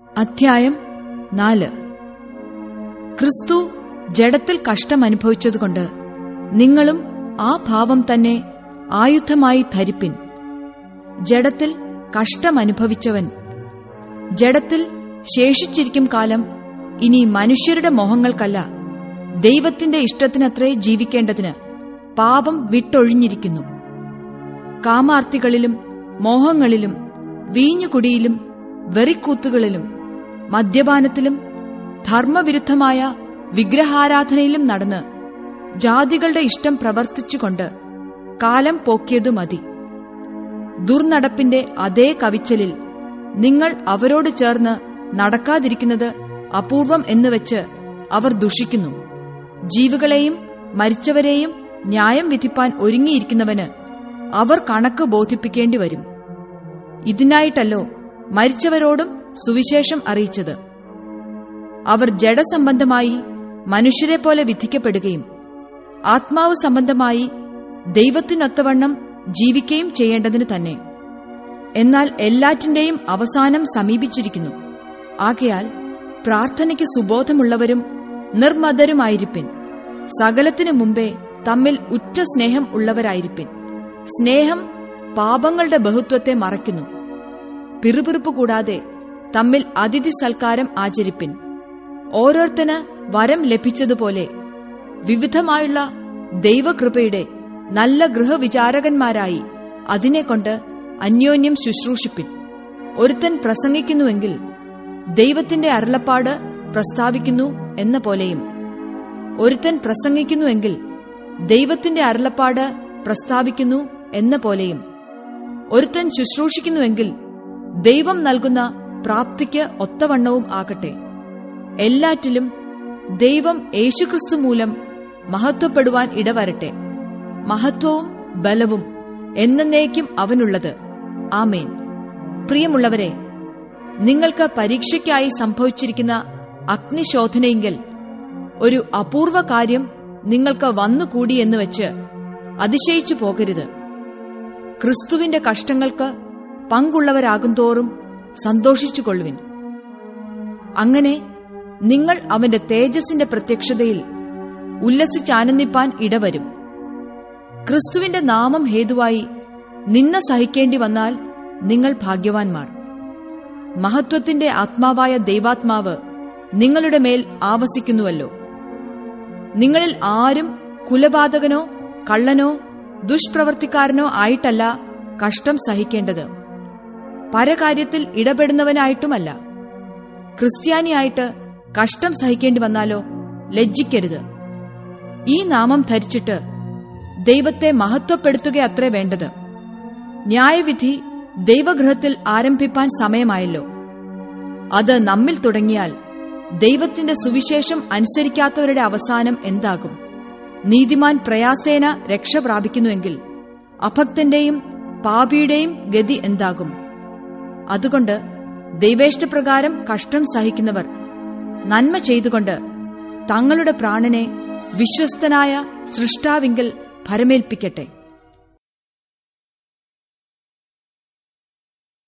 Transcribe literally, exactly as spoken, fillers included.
അധ്യായം നാല്. ക്രിസ്തു ജഡത്തിൽ കഷ്ടമനുഭവിച്ചതുകൊണ്ട് നിങ്ങളും ആ ഭാവം തന്നെ ആയുധമായി ധരിപ്പിൻ. ജഡത്തിൽ കഷ്ടമനുഭവിച്ചവൻ ജഡത്തിൽ ശേഷിച്ചിരിക്കും കാലം ഇനി മനുഷ്യരുടെ മോഹങ്ങൾക്കല്ല, ദൈവത്തിന്റെ ഇഷ്ടത്തിനത്രേ ജീവിക്കേണ്ടതിന് പാപം വിട്ടൊഴിഞ്ഞിരിക്കുന്നു. കാമാർത്തികളിലും മോഹങ്ങളിലും വീഞ്ഞുകുടിയിലും വെറിക്കൂത്തുകളിലും മദ്യപാനത്തിലും ധർമ്മവിരുദ്ധമായ വിഗ്രഹാരാധനയിലും നടന്ന് ജാതികളുടെ ഇഷ്ടം പ്രവർത്തിച്ചുകൊണ്ട് കാലം പോക്കിയതു മതി. ദുർനടപ്പിന്റെ അതേ കവിച്ചലിൽ നിങ്ങൾ അവരോട് ചേർന്ന് നടക്കാതിരിക്കുന്നത് അപൂർവം എന്നുവെച്ച് അവർ ദുഷിക്കുന്നു. ജീവികളെയും മരിച്ചവരെയും ന്യായം വിധിപ്പാൻ ഒരുങ്ങിയിരിക്കുന്നവന് അവർ കണക്ക് ബോധിപ്പിക്കേണ്ടി വരും. ഇതിനായിട്ടല്ലോ മരിച്ചവരോടും സുവിശേഷം അറിയിച്ചത്. അവർ ജഡസംബന്ധമായി മനുഷ്യരെ പോലെ വിധിക്കപ്പെടുകയും ആത്മാവ് സംബന്ധമായി ദൈവത്തിനൊത്തവണ്ണം ജീവിക്കുകയും ചെയ്യേണ്ടതിന് തന്നെ. എന്നാൽ എല്ലാറ്റിന്റെയും അവസാനം സമീപിച്ചിരിക്കുന്നു. ആകയാൽ പ്രാർത്ഥനയ്ക്ക് സുബോധമുള്ളവരും നിർമ്മതരുമായിരിപ്പിൻ. സകലത്തിനു മുമ്പേ തമ്മിൽ ഉറ്റ സ്നേഹം ഉള്ളവരായിരിപ്പിൻ. സ്നേഹം പാപങ്ങളുടെ ബഹുത്വത്തെ മറയ്ക്കുന്നു. പിറുപിറുപ്പ് കൂടാതെ തമ്മിൽ അതിഥി സൽക്കാരം ആചരിപ്പിൻ. ഓരോരുത്തന് വരം ലഭിച്ചതുപോലെ വിവിധമായുള്ള ദൈവകൃപയുടെ നല്ല ഗൃഹവിചാരകന്മാരായി അതിനെക്കൊണ്ട് അന്യോന്യം ശുശ്രൂഷിപ്പിൻ. ഒരുത്തൻ പ്രസംഗിക്കുന്നുവെങ്കിൽ ദൈവത്തിന്റെ അരുളപ്പാട് പ്രസ്താവിക്കുന്നു എന്ന പോലെയും, ഒരുത്തൻ പ്രസംഗിക്കുന്നുവെങ്കിൽ ദൈവത്തിന്റെ അരുളപ്പാട് പ്രസ്താവിക്കുന്നു എന്ന പോലെയും, ഒരുത്തൻ ശുശ്രൂഷിക്കുന്നുവെങ്കിൽ ദൈവം നൽകുന്ന പ്രാപ്തിക്ക് ഒത്തവണ്ണവും ആകട്ടെ. എല്ലാറ്റിലും ദൈവം യേശുക്രിസ്തു മൂലം മഹത്വപ്പെടുവാൻ ഇടവരട്ടെ. മഹത്വവും ബലവും എന്നേക്കും അവനുള്ളത്. ആമേൻ. പ്രിയമുള്ളവരെ, നിങ്ങൾക്ക് പരീക്ഷയ്ക്കായി സംഭവിച്ചിരിക്കുന്ന അഗ്നിശോധനയെങ്കിൽ ഒരു അപൂർവ കാര്യം നിങ്ങൾക്ക് വന്നുകൂടിയെന്ന് വെച്ച് അതിശയിച്ചു പോകരുത്. ക്രിസ്തുവിന്റെ കഷ്ടങ്ങൾക്ക് പങ്കുള്ളവരാകുന്തോറും സന്തോഷിച്ചുകൊള്ളുവിൻ. അങ്ങനെ നിങ്ങൾ അവന്റെ തേജസ്സിന്റെ പ്രത്യക്ഷതയിൽ ഉല്ലസിച്ചാനന്ദിപ്പാൻ ഇടവരും. ക്രിസ്തുവിന്റെ നാമം ഹേതുവായി നിന്ന സഹിക്കേണ്ടി വന്നാൽ നിങ്ങൾ ഭാഗ്യവാന്മാർ. മഹത്വത്തിന്റെ ആത്മാവായ ദൈവാത്മാവ് നിങ്ങളുടെ മേൽ ആവസിക്കുന്നുവല്ലോ. നിങ്ങളിൽ ആരും കുലപാതകനോ കള്ളനോ ദുഷ്പ്രവർത്തിക്കാരനോ ആയിട്ടല്ല കഷ്ടം സഹിക്കേണ്ടത്, പരകാര്യത്തിൽ ഇടപെടുന്നവനായിട്ടുമല്ല. ക്രിസ്ത്യാനിയായിട്ട് കഷ്ടം സഹിക്കേണ്ടി വന്നാലോ ലജ്ജിക്കരുത്. ഈ നാമം ധരിച്ചിട്ട് ദൈവത്തെ മഹത്വപ്പെടുത്തുകയത്രേ വേണ്ടത്. ന്യായവിധി ദൈവഗൃഹത്തിൽ ആരംഭിപ്പാൻ സമയമായല്ലോ. അത് നമ്മിൽ തുടങ്ങിയാൽ ദൈവത്തിന്റെ സുവിശേഷം അനുസരിക്കാത്തവരുടെ അവസാനം എന്താകും? നീതിമാൻ പ്രയാസേന രക്ഷ പ്രാപിക്കുന്നുവെങ്കിൽ അഭക്തന്റെയും പാപിയുടെയും ഗതി എന്താകും? അതുകൊണ്ട് ദൈവേഷ്ടപ്രകാരം കഷ്ടം സഹിക്കുന്നവർ നന്മ ചെയ്തുകൊണ്ട് തങ്ങളുടെ പ്രാണനെ വിശ്വസ്തനായ സൃഷ്ടാവിങ്കൽ ഭരമേൽപ്പിക്കട്ടെ.